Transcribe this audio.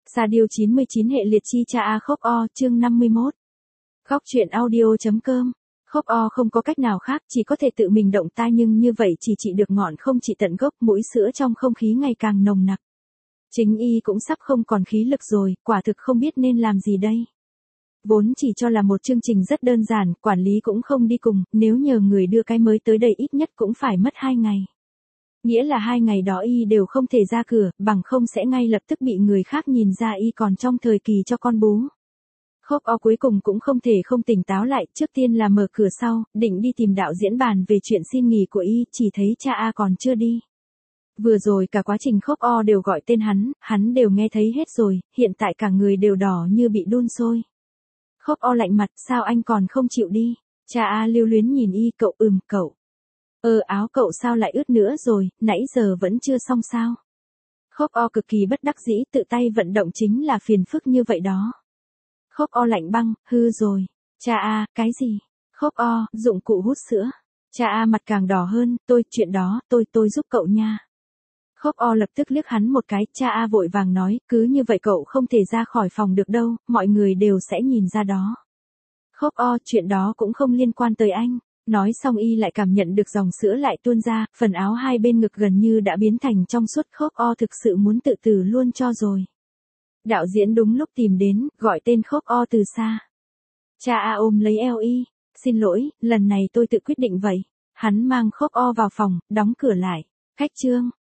Sa Diêu 99 hệ liệt chi cha A Khóc O, chương 51. Khóc chuyện audio.com. Khóc O không có cách nào khác, chỉ có thể tự mình động tai, nhưng như vậy chỉ trị được ngọn không trị tận gốc, mũi sữa trong không khí ngày càng nồng nặc. Chính y cũng sắp không còn khí lực rồi, quả thực không biết nên làm gì đây. Vốn chỉ cho là một chương trình rất đơn giản, quản lý cũng không đi cùng, nếu nhờ người đưa cái mới tới đây ít nhất cũng phải mất 2 ngày. Nghĩa là 2 ngày đó y đều không thể ra cửa, bằng không sẽ ngay lập tức bị người khác nhìn ra y còn trong thời kỳ cho con bú. Khóc O cuối cùng cũng không thể không tỉnh táo lại, trước tiên là mở cửa sau, định đi tìm đạo diễn bàn về chuyện xin nghỉ của y, chỉ thấy cha A còn chưa đi. Vừa rồi cả quá trình Khóc O đều gọi tên hắn đều nghe thấy hết rồi, hiện tại cả người đều đỏ như bị đun sôi. Khóc O lạnh mặt, sao anh còn không chịu đi? Cha A lưu luyến nhìn y, cậu. Áo cậu sao lại ướt nữa rồi, nãy giờ vẫn chưa xong sao? Khóc O cực kỳ bất đắc dĩ, tự tay vận động chính là phiền phức như vậy đó. Khóc O lạnh băng, hư rồi. Cha A, cái gì? Khóc O, dụng cụ hút sữa. Cha A mặt càng đỏ hơn, chuyện đó, tôi giúp cậu nha. Khóc O lập tức liếc hắn một cái, cha A vội vàng nói, cứ như vậy cậu không thể ra khỏi phòng được đâu, mọi người đều sẽ nhìn ra đó. Khóc O, chuyện đó cũng không liên quan tới anh. Nói xong y lại cảm nhận được dòng sữa lại tuôn ra, phần áo hai bên ngực gần như đã biến thành trong suốt. Khóc O thực sự muốn tự tử luôn cho rồi. Đạo diễn đúng lúc tìm đến, gọi tên Khóc O từ xa. Cha A ôm lấy eo y, xin lỗi, lần này tôi tự quyết định vậy. Hắn mang Khóc O vào phòng, đóng cửa lại. Khách trương,